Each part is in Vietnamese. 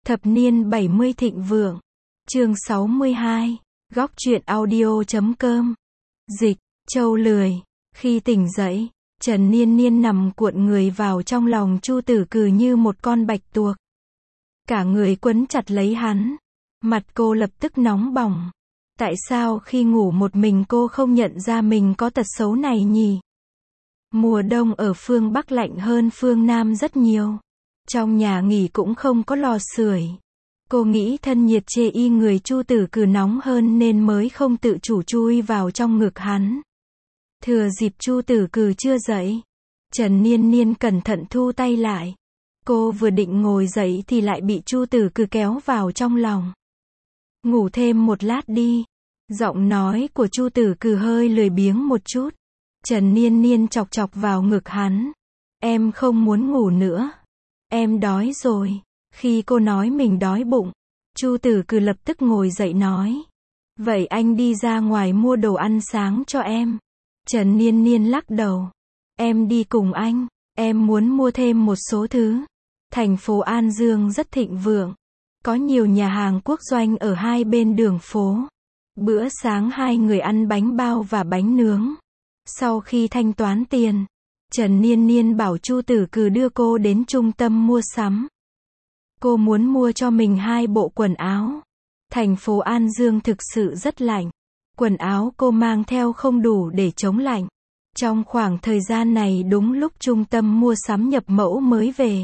Thập niên 70 thịnh vượng. Chương 62. Góc truyện audio.com. Dịch, Châu lười. Khi tỉnh dậy, Trần Niên Niên nằm cuộn người vào trong lòng Chu Tử Cừ như một con bạch tuộc. Cả người quấn chặt lấy hắn. Mặt cô lập tức nóng bỏng. Tại sao khi ngủ một mình cô không nhận ra mình có tật xấu này nhỉ? Mùa đông ở phương Bắc lạnh hơn phương Nam rất nhiều. Trong nhà nghỉ cũng không có lò sưởi. Cô nghĩ thân nhiệt chê y người Chu Tử Cừ nóng hơn nên mới không tự chủ chui vào trong ngực hắn. Thừa dịp Chu Tử Cừ chưa dậy, Trần Niên Niên cẩn thận thu tay lại. Cô vừa định ngồi dậy thì lại bị Chu Tử Cừ kéo vào trong lòng. Ngủ thêm một lát đi. Giọng nói của Chu Tử Cừ hơi lười biếng một chút. Trần Niên Niên chọc chọc vào ngực hắn. Em không muốn ngủ nữa. Em đói rồi. Khi cô nói mình đói bụng, Chu Tử Cừ lập tức ngồi dậy nói. Vậy anh đi ra ngoài mua đồ ăn sáng cho em. Trần Niên Niên lắc đầu. Em đi cùng anh. Em muốn mua thêm một số thứ. Thành phố An Dương rất thịnh vượng. Có nhiều nhà hàng quốc doanh ở hai bên đường phố. Bữa sáng hai người ăn bánh bao và bánh nướng. Sau khi thanh toán tiền, Trần Niên Niên bảo Chu Tử Cừ đưa cô đến trung tâm mua sắm. Cô muốn mua cho mình 2 bộ quần áo. Thành phố An Dương thực sự rất lạnh. Quần áo cô mang theo không đủ để chống lạnh. Trong khoảng thời gian này đúng lúc trung tâm mua sắm nhập mẫu mới về.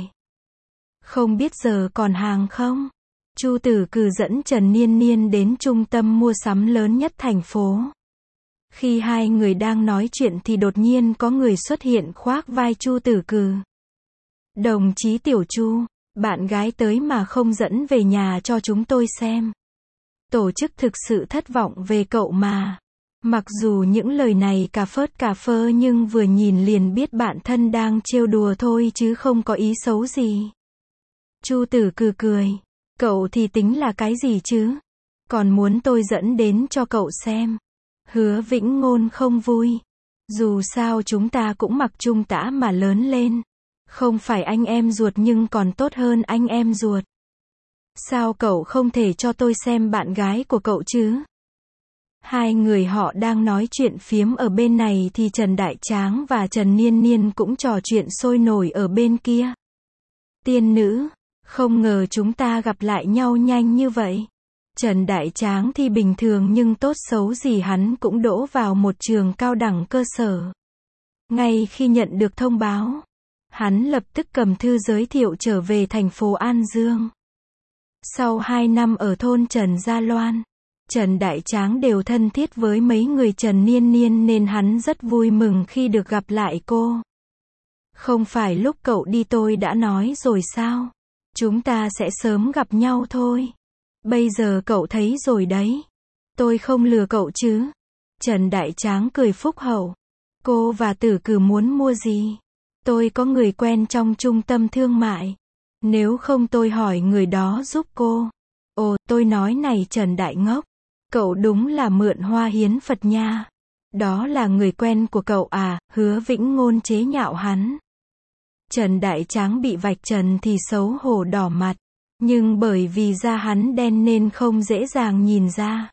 Không biết giờ còn hàng không? Chu Tử Cừ dẫn Trần Niên Niên đến trung tâm mua sắm lớn nhất thành phố. Khi hai người đang nói chuyện thì đột nhiên có người xuất hiện khoác vai Chu Tử Cừ. Đồng chí Tiểu Chu, bạn gái tới mà không dẫn về nhà cho chúng tôi xem. Tổ chức thực sự thất vọng về cậu mà. Mặc dù những lời này cà phơ nhưng vừa nhìn liền biết bạn thân đang trêu đùa thôi chứ không có ý xấu gì. Chu Tử Cừ cười. Cậu thì tính là cái gì chứ? Còn muốn tôi dẫn đến cho cậu xem. Hứa Vĩnh Ngôn không vui. Dù sao chúng ta cũng mặc chung tã mà lớn lên. Không phải anh em ruột nhưng còn tốt hơn anh em ruột. Sao cậu không thể cho tôi xem bạn gái của cậu chứ? Hai người họ đang nói chuyện phiếm ở bên này thì Trần Đại Tráng và Trần Niên Niên cũng trò chuyện sôi nổi ở bên kia. Tiên nữ, không ngờ chúng ta gặp lại nhau nhanh như vậy. Trần Đại Tráng thì bình thường nhưng tốt xấu gì hắn cũng đỗ vào một trường cao đẳng cơ sở. Ngay khi nhận được thông báo, hắn lập tức cầm thư giới thiệu trở về thành phố An Dương. Sau 2 năm ở thôn Trần Gia Loan, Trần Đại Tráng đều thân thiết với mấy người Trần Niên Niên nên hắn rất vui mừng khi được gặp lại cô. Không phải lúc cậu đi tôi đã nói rồi sao? Chúng ta sẽ sớm gặp nhau thôi. Bây giờ cậu thấy rồi đấy. Tôi không lừa cậu chứ? Trần Đại Tráng cười phúc hậu. Cô và Tử Cừ muốn mua gì? Tôi có người quen trong trung tâm thương mại. Nếu không tôi hỏi người đó giúp cô. Ồ, tôi nói này Trần Đại Ngốc. Cậu đúng là mượn hoa hiến Phật nha. Đó là người quen của cậu à? Hứa Vĩnh Ngôn chế nhạo hắn. Trần Đại Tráng bị vạch trần thì xấu hổ đỏ mặt. Nhưng bởi vì da hắn đen nên không dễ dàng nhìn ra.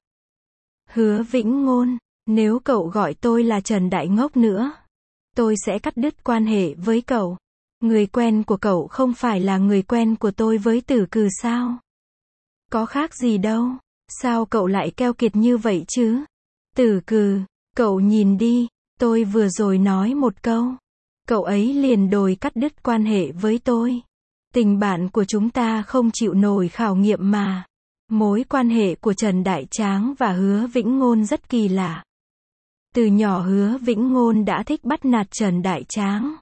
Hứa Vĩnh Ngôn, nếu cậu gọi tôi là Trần Đại Ngốc nữa, tôi sẽ cắt đứt quan hệ với cậu. Người quen của cậu không phải là người quen của tôi với Tử Cừ sao? Có khác gì đâu. Sao cậu lại keo kiệt như vậy chứ? Tử Cừ, cậu nhìn đi, tôi vừa rồi nói một câu. Cậu ấy liền đòi cắt đứt quan hệ với tôi. Tình bạn của chúng ta không chịu nổi khảo nghiệm mà. Mối quan hệ của Trần Đại Tráng và Hứa Vĩnh Ngôn rất kỳ lạ. Từ nhỏ Hứa Vĩnh Ngôn đã thích bắt nạt Trần Đại Tráng.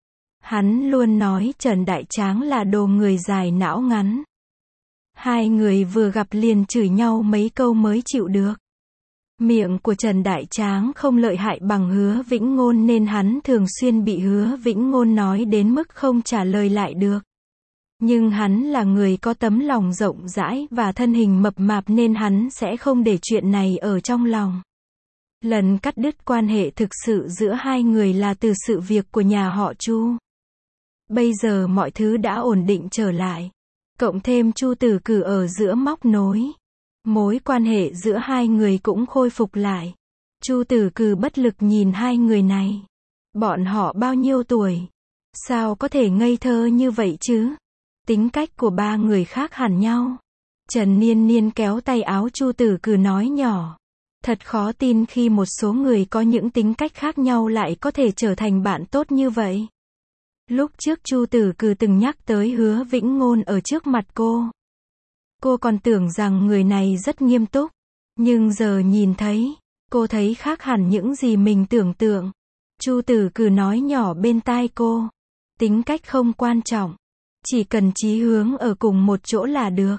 Hắn luôn nói Trần Đại Tráng là đồ người dài não ngắn. Hai người vừa gặp liền chửi nhau mấy câu mới chịu được. Miệng của Trần Đại Tráng không lợi hại bằng Hứa Vĩnh Ngôn nên hắn thường xuyên bị Hứa Vĩnh Ngôn nói đến mức không trả lời lại được. Nhưng hắn là người có tấm lòng rộng rãi và thân hình mập mạp nên hắn sẽ không để chuyện này ở trong lòng. Lần cắt đứt quan hệ thực sự giữa hai người là từ sự việc của nhà họ Chu. Bây giờ mọi thứ đã ổn định trở lại. Cộng thêm Chu Tử Cử ở giữa móc nối. Mối quan hệ giữa hai người cũng khôi phục lại. Chu Tử Cử bất lực nhìn hai người này. Bọn họ bao nhiêu tuổi? Sao có thể ngây thơ như vậy chứ? Tính cách của ba người khác hẳn nhau. Trần Niên Niên kéo tay áo Chu Tử Cử nói nhỏ. Thật khó tin khi một số người có những tính cách khác nhau lại có thể trở thành bạn tốt như vậy. Lúc trước Chu Tử Cử từng nhắc tới Hứa Vĩnh Ngôn ở trước mặt cô. Cô còn tưởng rằng người này rất nghiêm túc. Nhưng giờ nhìn thấy, cô thấy khác hẳn những gì mình tưởng tượng. Chu Tử Cử nói nhỏ bên tai cô. Tính cách không quan trọng. Chỉ cần chí hướng ở cùng một chỗ là được.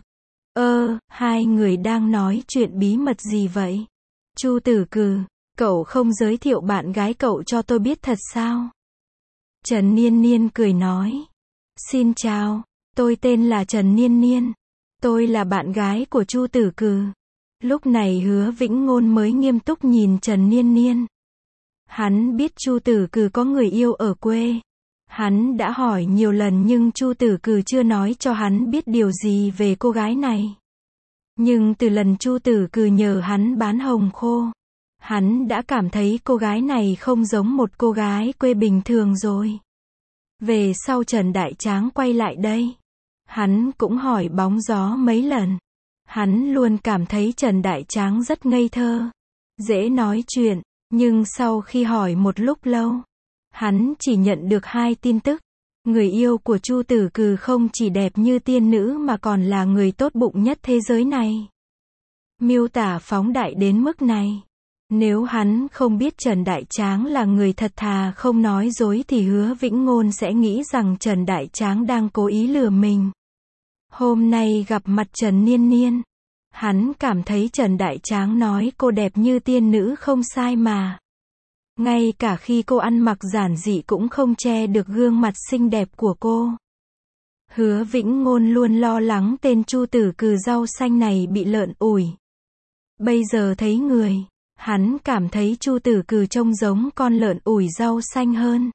Hai người đang nói chuyện bí mật gì vậy? Chu Tử Cử, cậu không giới thiệu bạn gái cậu cho tôi biết thật sao? Trần Niên Niên cười nói. Xin chào, tôi tên là Trần Niên Niên. Tôi là bạn gái của Chu Tử Cử. Lúc này Hứa Vĩnh Ngôn mới nghiêm túc nhìn Trần Niên Niên. Hắn biết Chu Tử Cử có người yêu ở quê. Hắn đã hỏi nhiều lần nhưng Chu Tử Cử chưa nói cho hắn biết điều gì về cô gái này. Nhưng từ lần Chu Tử Cử nhờ hắn bán hồng khô, hắn đã cảm thấy cô gái này không giống một cô gái quê bình thường rồi. Về sau Trần Đại Tráng quay lại đây, hắn cũng hỏi bóng gió mấy lần. Hắn luôn cảm thấy Trần Đại Tráng rất ngây thơ, dễ nói chuyện, nhưng sau khi hỏi một lúc lâu, hắn chỉ nhận được 2 tin tức. Người yêu của Chu Tử Cử không chỉ đẹp như tiên nữ mà còn là người tốt bụng nhất thế giới này. Miêu tả phóng đại đến mức này. Nếu hắn không biết Trần Đại Tráng là người thật thà không nói dối thì Hứa Vĩnh Ngôn sẽ nghĩ rằng Trần Đại Tráng đang cố ý lừa mình. Hôm nay gặp mặt Trần Niên Niên, hắn cảm thấy Trần Đại Tráng nói cô đẹp như tiên nữ không sai mà. Ngay cả khi cô ăn mặc giản dị cũng không che được gương mặt xinh đẹp của cô. Hứa Vĩnh Ngôn luôn lo lắng tên Chu Tử Cử rau xanh này bị lợn ủi. Bây giờ thấy người, hắn cảm thấy Chu Tử Cử trông giống con lợn ủi rau xanh hơn.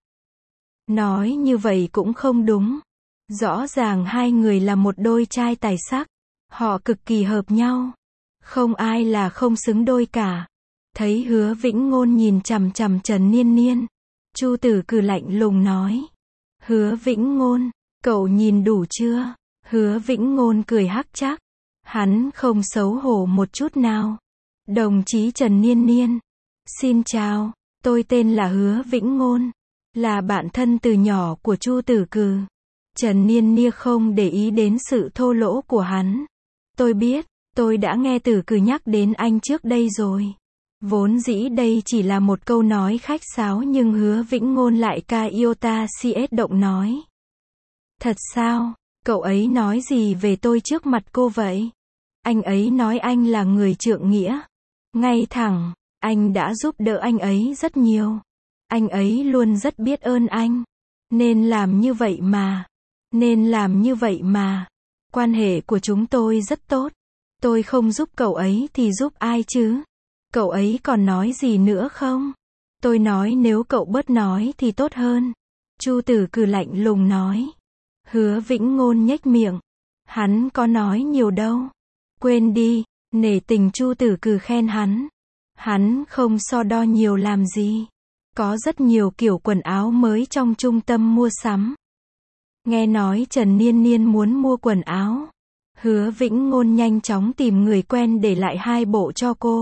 Nói như vậy cũng không đúng. Rõ ràng hai người là một đôi trai tài sắc. Họ cực kỳ hợp nhau. Không ai là không xứng đôi cả. Thấy Hứa Vĩnh Ngôn nhìn chằm chằm Trần Niên Niên, Chu Tử Cử lạnh lùng nói. Hứa Vĩnh Ngôn, cậu nhìn đủ chưa? Hứa Vĩnh Ngôn cười hắc chắc. Hắn không xấu hổ một chút nào. Đồng chí Trần Niên Niên. Xin chào, tôi tên là Hứa Vĩnh Ngôn. Là bạn thân từ nhỏ của Chu Tử Cử. Trần Niên Niên không để ý đến sự thô lỗ của hắn. Tôi biết, tôi đã nghe Tử Cử nhắc đến anh trước đây rồi. Vốn dĩ đây chỉ là một câu nói khách sáo nhưng Hứa Vĩnh Ngôn lại ca iota cs động nói. Thật sao? Cậu ấy nói gì về tôi trước mặt cô vậy? Anh ấy nói anh là người trượng nghĩa. Ngay thẳng, anh đã giúp đỡ anh ấy rất nhiều. Anh ấy luôn rất biết ơn anh. Nên làm như vậy mà. Nên làm như vậy mà. Quan hệ của chúng tôi rất tốt. Tôi không giúp cậu ấy thì giúp ai chứ? Cậu ấy còn nói gì nữa không? Tôi nói nếu cậu bớt nói thì tốt hơn. Chu Tử Cử lạnh lùng nói. Hứa Vĩnh Ngôn nhếch miệng. Hắn có nói nhiều đâu. Quên đi, nể tình Chu Tử Cử khen hắn. Hắn không so đo nhiều làm gì. Có rất nhiều kiểu quần áo mới trong trung tâm mua sắm. Nghe nói Trần Niên Niên muốn mua quần áo. Hứa Vĩnh Ngôn nhanh chóng tìm người quen để lại 2 bộ cho cô.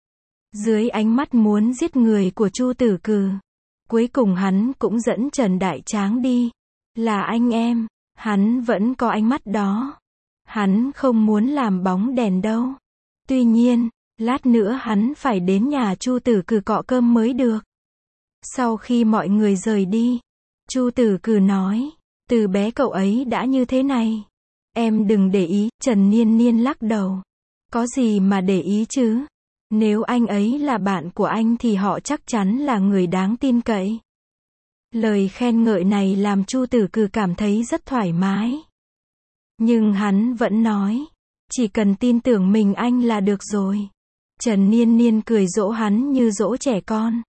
Dưới ánh mắt muốn giết người của Chu Tử Cử, cuối cùng hắn cũng dẫn Trần Đại Tráng đi. Là anh em, hắn vẫn có ánh mắt đó. Hắn không muốn làm bóng đèn đâu. Tuy nhiên, lát nữa hắn phải đến nhà Chu Tử Cử cọ cơm mới được. Sau khi mọi người rời đi, Chu Tử Cử nói, từ bé cậu ấy đã như thế này. Em đừng để ý, Trần Niên Niên lắc đầu. Có gì mà để ý chứ? Nếu anh ấy là bạn của anh thì họ chắc chắn là người đáng tin cậy. Lời khen ngợi này làm Chu Tử Cử cảm thấy rất thoải mái. Nhưng hắn vẫn nói, chỉ cần tin tưởng mình anh là được rồi. Trần Niên Niên cười dỗ hắn như dỗ trẻ con.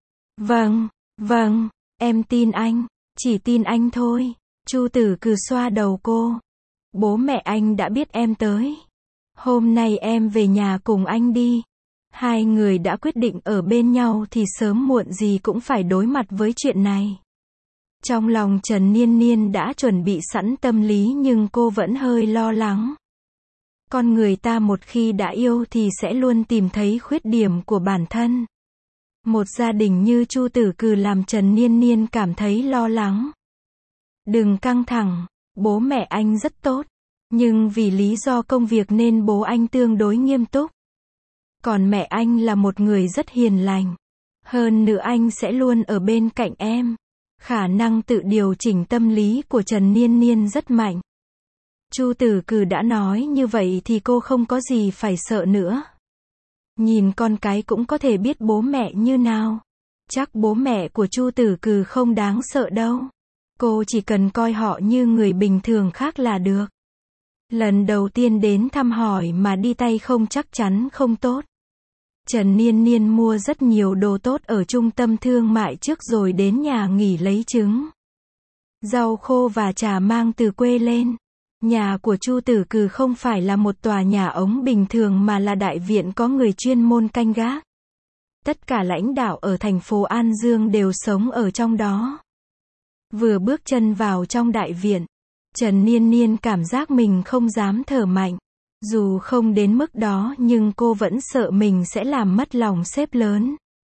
Vâng, em tin anh, chỉ tin anh thôi. Chu Tử Cử xoa đầu cô. Bố mẹ anh đã biết em tới. Hôm nay em về nhà cùng anh đi. Hai người đã quyết định ở bên nhau thì sớm muộn gì cũng phải đối mặt với chuyện này. Trong lòng Trần Niên Niên đã chuẩn bị sẵn tâm lý nhưng cô vẫn hơi lo lắng. Con người ta một khi đã yêu thì sẽ luôn tìm thấy khuyết điểm của bản thân. Một gia đình như Chu Tử Cừ làm Trần Niên Niên cảm thấy lo lắng. Đừng căng thẳng, bố mẹ anh rất tốt. Nhưng vì lý do công việc nên bố anh tương đối nghiêm túc. Còn mẹ anh là một người rất hiền lành. Hơn nữa anh sẽ luôn ở bên cạnh em. Khả năng tự điều chỉnh tâm lý của Trần Niên Niên rất mạnh. Chu Tử Cừ đã nói như vậy thì cô không có gì phải sợ nữa. Nhìn con cái cũng có thể biết bố mẹ như nào. Chắc bố mẹ của Chu Tử Cừ không đáng sợ đâu. Cô chỉ cần coi họ như người bình thường khác là được. Lần đầu tiên đến thăm hỏi mà đi tay không chắc chắn không tốt. Trần Niên Niên mua rất nhiều đồ tốt ở trung tâm thương mại trước rồi đến nhà nghỉ lấy trứng, rau khô và trà mang từ quê lên. Nhà của Chu Tử Cừ không phải là một tòa nhà ống bình thường mà là đại viện có người chuyên môn canh gác. Tất cả lãnh đạo ở thành phố An Dương đều sống ở trong đó. Vừa bước chân vào trong đại viện, Trần Niên Niên cảm giác mình không dám thở mạnh. Dù không đến mức đó nhưng cô vẫn sợ mình sẽ làm mất lòng sếp lớn.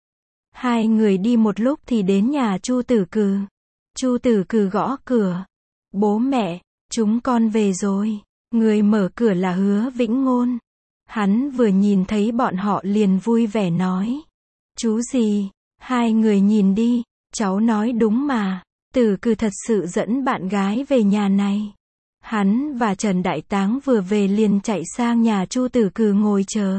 Hai người đi một lúc thì đến nhà Chu Tử Cừ. Chu Tử Cừ gõ cửa. Bố mẹ, chúng con về rồi. Người mở cửa là Hứa Vĩnh Ngôn. Hắn vừa nhìn thấy bọn họ liền vui vẻ nói. Chú gì? Hai người nhìn đi, cháu nói đúng mà. Tử Cừ thật sự dẫn bạn gái về nhà này. Hắn và Trần Đại Táng vừa về liền chạy sang nhà Chu Tử Cừ ngồi chờ.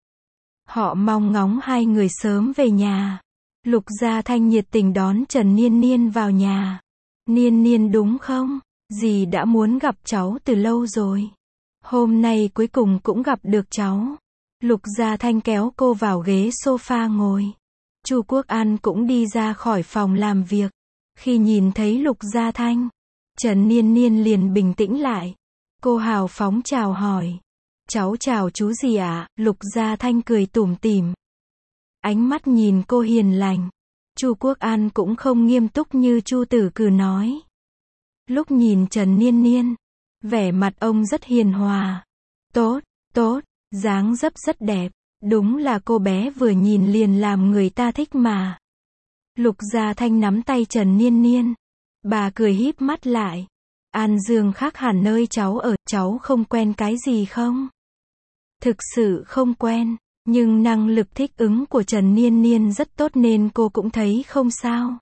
Họ mong ngóng hai người sớm về nhà. Lục Gia Thanh nhiệt tình đón Trần Niên Niên vào nhà. Niên Niên đúng không? Dì đã muốn gặp cháu từ lâu rồi. Hôm nay cuối cùng cũng gặp được cháu. Lục Gia Thanh kéo cô vào ghế sofa ngồi. Chu Quốc An cũng đi ra khỏi phòng làm việc. Khi nhìn thấy Lục Gia Thanh, Trần Niên Niên liền bình tĩnh lại. Cô hào phóng chào hỏi. Cháu chào chú gì ạ? Lục Gia Thanh cười tủm tỉm. Ánh mắt nhìn cô hiền lành. Chu Quốc An cũng không nghiêm túc như Chu Tử Cừ nói. Lúc nhìn Trần Niên Niên, vẻ mặt ông rất hiền hòa. Tốt, tốt, dáng dấp rất đẹp. Đúng là cô bé vừa nhìn liền làm người ta thích mà. Lục Gia Thanh nắm tay Trần Niên Niên. Bà cười híp mắt lại. An Dương khác hẳn nơi cháu ở, cháu không quen cái gì không? Thực sự không quen, nhưng năng lực thích ứng của Trần Niên Niên rất tốt nên cô cũng thấy không sao.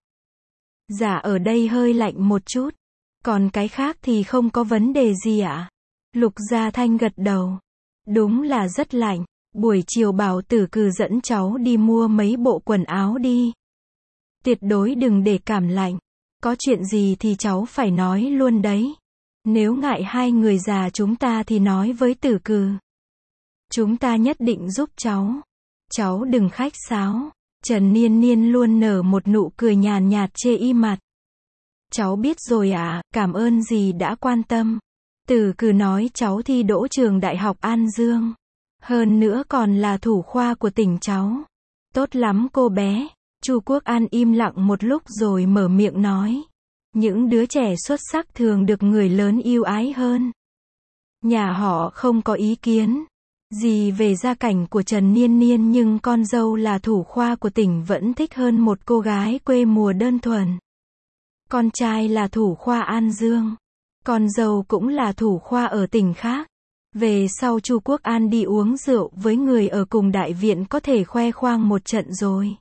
Dạ ở đây hơi lạnh một chút, còn cái khác thì không có vấn đề gì ạ? Lục Gia Thanh gật đầu. Đúng là rất lạnh, buổi chiều bảo Tử Cừ dẫn cháu đi mua mấy bộ quần áo đi. Tuyệt đối đừng để cảm lạnh. Có chuyện gì thì cháu phải nói luôn đấy. Nếu ngại hai người già chúng ta thì nói với Tử Cừ. Chúng ta nhất định giúp cháu. Cháu đừng khách sáo. Trần Niên Niên luôn nở một nụ cười nhàn nhạt chê y mặt. Cháu biết rồi ạ, cảm ơn dì đã quan tâm. Tử Cừ nói cháu thi đỗ trường Đại học An Dương. Hơn nữa còn là thủ khoa của tỉnh cháu. Tốt lắm cô bé. Chu Quốc An im lặng một lúc rồi mở miệng nói. Những đứa trẻ xuất sắc thường được người lớn yêu ái hơn. Nhà họ không có ý kiến gì về gia cảnh của Trần Niên Niên nhưng con dâu là thủ khoa của tỉnh vẫn thích hơn một cô gái quê mùa đơn thuần. Con trai là thủ khoa An Dương. Con dâu cũng là thủ khoa ở tỉnh khác. Về sau Chu Quốc An đi uống rượu với người ở cùng đại viện có thể khoe khoang một trận rồi.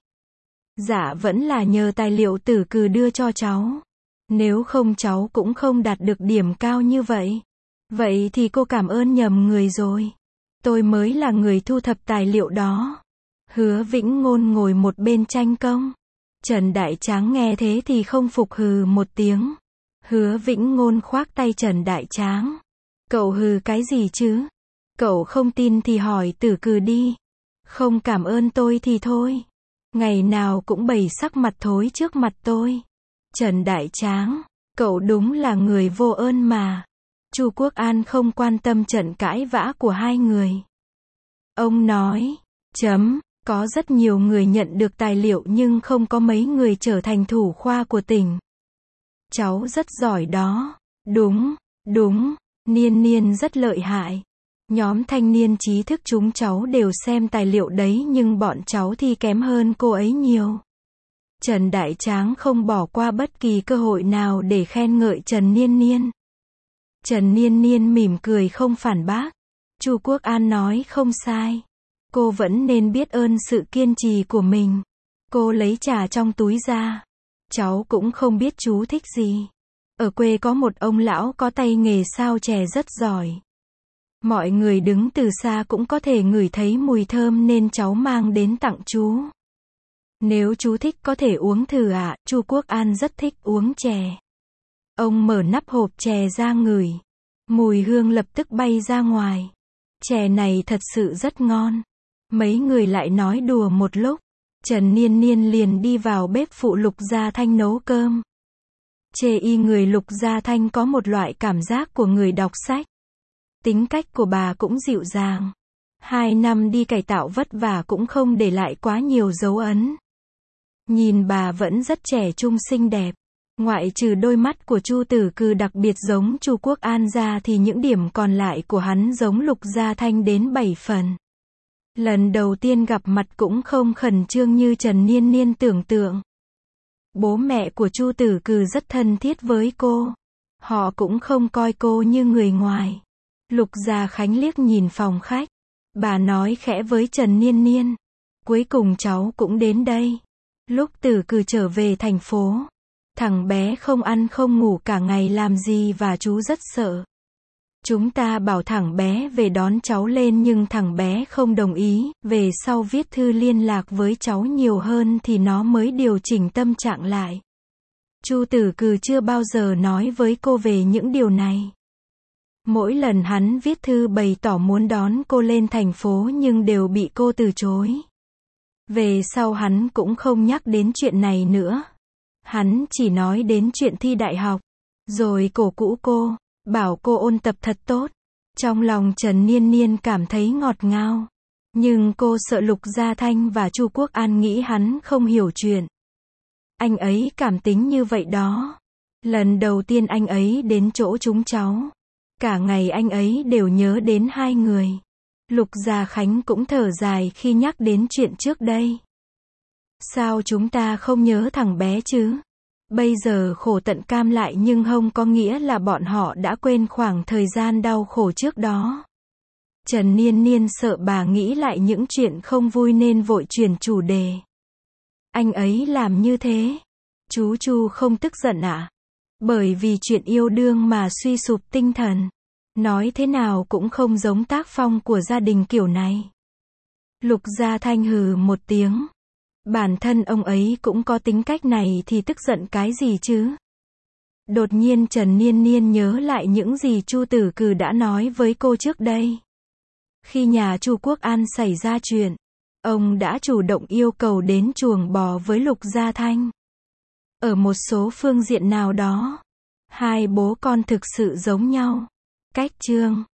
Dạ vẫn là nhờ tài liệu Tử Cừ đưa cho cháu. Nếu không cháu cũng không đạt được điểm cao như vậy. Vậy thì cô cảm ơn nhầm người rồi. Tôi mới là người thu thập tài liệu đó. Hứa Vĩnh Ngôn ngồi một bên tranh công. Trần Đại Tráng nghe thế thì không phục hừ một tiếng. Hứa Vĩnh Ngôn khoác tay Trần Đại Tráng. Cậu hừ cái gì chứ? Cậu không tin thì hỏi Tử Cừ đi. Không cảm ơn tôi thì thôi. Ngày nào cũng bày sắc mặt thối trước mặt tôi. Trần Đại Tráng, cậu đúng là người vô ơn mà. Chu Quốc An không quan tâm trận cãi vã của hai người. Ông nói, có rất nhiều người nhận được tài liệu nhưng không có mấy người trở thành thủ khoa của tỉnh. Cháu rất giỏi đó. Đúng, Niên Niên rất lợi hại. Nhóm thanh niên trí thức chúng cháu đều xem tài liệu đấy nhưng bọn cháu thì kém hơn cô ấy nhiều. Trần Đại Tráng không bỏ qua bất kỳ cơ hội nào để khen ngợi Trần Niên Niên. Trần Niên Niên mỉm cười không phản bác. Chu Quốc An nói không sai. Cô vẫn nên biết ơn sự kiên trì của mình. Cô lấy trà trong túi ra. Cháu cũng không biết chú thích gì. Ở quê có một ông lão có tay nghề sao chè rất giỏi. Mọi người đứng từ xa cũng có thể ngửi thấy mùi thơm nên cháu mang đến tặng chú. Nếu chú thích có thể uống thử ạ. Chu Quốc An rất thích uống chè. Ông mở nắp hộp chè ra ngửi. Mùi hương lập tức bay ra ngoài. Chè này thật sự rất ngon. Mấy người lại nói đùa một lúc. Trần Niên Niên liền đi vào bếp phụ Lục Gia Thanh nấu cơm. Chê y người Lục Gia Thanh có một loại cảm giác của người đọc sách. Tính cách của bà cũng dịu dàng. 2 năm đi cải tạo vất vả cũng không để lại quá nhiều dấu ấn. Nhìn bà vẫn rất trẻ trung xinh đẹp. Ngoại trừ đôi mắt của Chu Tử Cừ đặc biệt giống Chu Quốc An ra thì những điểm còn lại của hắn giống Lục Gia Thanh đến 7 phần. Lần đầu tiên gặp mặt cũng không khẩn trương như Trần Niên Niên tưởng tượng. Bố mẹ của Chu Tử Cừ rất thân thiết với cô. Họ cũng không coi cô như người ngoài. Lục Gia Khánh liếc nhìn phòng khách. Bà nói khẽ với Trần Niên Niên. Cuối cùng cháu cũng đến đây. Lúc Tử Cừ trở về thành phố. Thằng bé không ăn không ngủ cả ngày làm gì và chú rất sợ. Chúng ta bảo thằng bé về đón cháu lên nhưng thằng bé không đồng ý, về sau viết thư liên lạc với cháu nhiều hơn thì nó mới điều chỉnh tâm trạng lại. Chu Tử Cừ chưa bao giờ nói với cô về những điều này. Mỗi lần hắn viết thư bày tỏ muốn đón cô lên thành phố nhưng đều bị cô từ chối. Về sau hắn cũng không nhắc đến chuyện này nữa. Hắn chỉ nói đến chuyện thi đại học, rồi cổ vũ cô, bảo cô ôn tập thật tốt. Trong lòng Trần Niên Niên cảm thấy ngọt ngào. Nhưng cô sợ Lục Gia Thanh và Chu Quốc An nghĩ hắn không hiểu chuyện. Anh ấy cảm tính như vậy đó. Lần đầu tiên anh ấy đến chỗ chúng cháu. Cả ngày anh ấy đều nhớ đến hai người. Lục Gia Khánh cũng thở dài khi nhắc đến chuyện trước đây. Sao chúng ta không nhớ thằng bé chứ? Bây giờ khổ tận cam lại nhưng không có nghĩa là bọn họ đã quên khoảng thời gian đau khổ trước đó. Trần Niên Niên sợ bà nghĩ lại những chuyện không vui nên vội chuyển chủ đề. Anh ấy làm như thế. Chú Chu không tức giận ạ? Bởi vì chuyện yêu đương mà suy sụp tinh thần. Nói thế nào cũng không giống tác phong của gia đình kiểu này. Lục Gia Thanh hừ một tiếng. Bản thân ông ấy cũng có tính cách này thì tức giận cái gì chứ? Đột nhiên Trần Niên Niên nhớ lại những gì Chu Tử Cừ đã nói với cô trước đây. Khi nhà Chu Quốc An xảy ra chuyện, ông đã chủ động yêu cầu đến chuồng bò với Lục Gia Thanh. Ở một số phương diện nào đó, hai bố con thực sự giống nhau. Cách Trương